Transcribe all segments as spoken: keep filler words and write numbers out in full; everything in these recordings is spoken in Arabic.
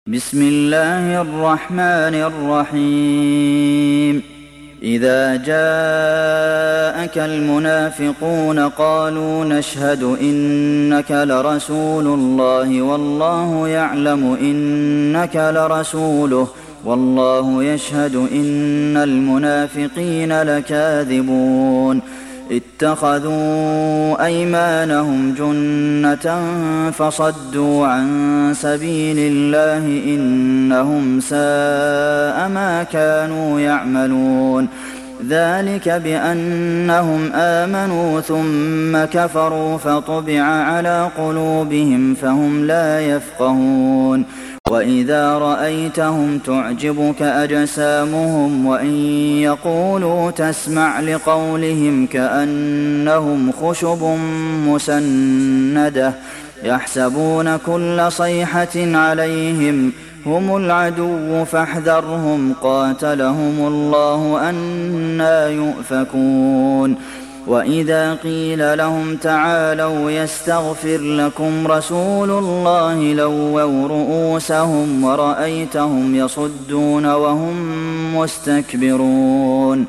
بسم الله الرحمن الرحيم إذا جاءك المنافقون قالوا نشهد إنك لرسول الله والله يعلم إنك لرسوله والله يشهد إن المنافقين لكاذبون اتخذوا أيمانهم جنة فصدوا عن سبيل الله إنهم ساء ما كانوا يعملون ذلك بأنهم آمنوا ثم كفروا فطبع على قلوبهم فهم لا يفقهون وإذا رأيتهم تعجبك أجسامهم وإن يقولوا تسمع لقولهم كأنهم خشب مسندة يحسبون كل صيحة عليهم هم العدو فاحذرهم قاتلهم الله أنى يؤفكون وإذا قيل لهم تعالوا يستغفر لكم رسول الله لووا رؤوسهم ورأيتهم يصدون وهم مستكبرون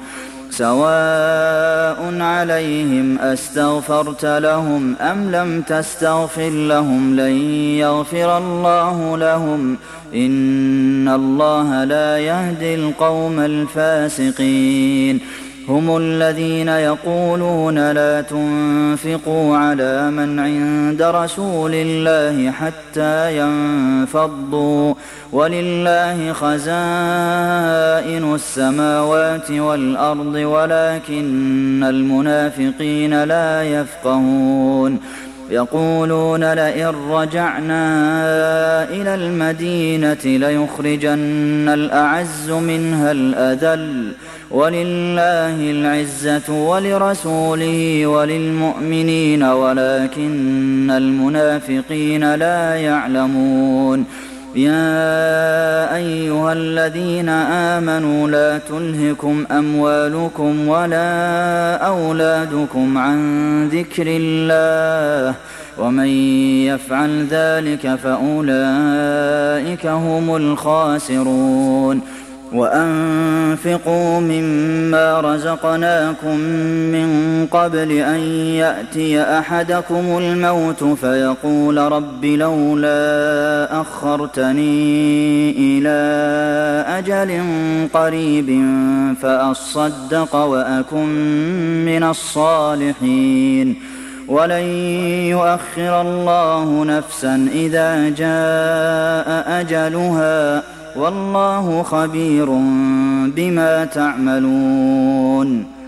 سواء عليهم أستغفرت لهم أم لم تستغفر لهم لن يغفر الله لهم إن الله لا يهدي القوم الفاسقين هم الذين يقولون لا تنفقوا على من عند رسول الله حتى ينفضوا ولله خزائن السماوات والأرض ولكن المنافقين لا يفقهون يقولون لئن رجعنا إلى المدينة ليخرجن الأعز منها الأذل ولله العزة ولرسوله وللمؤمنين ولكن المنافقين لا يعلمون يا أيها الذين آمنوا لا تلهكم أموالكم ولا أولادكم عن ذكر الله ومن يفعل ذلك فأولئك هم الخاسرون وأنفقوا مما رزقناكم من قبل أن يأتي أحدكم الموت فيقول رب لولا أخرتني إلى أجل قريب فأصدق وأكن من الصالحين ولن يؤخر الله نفسا إذا جاء أجلها والله خبير بما تعملون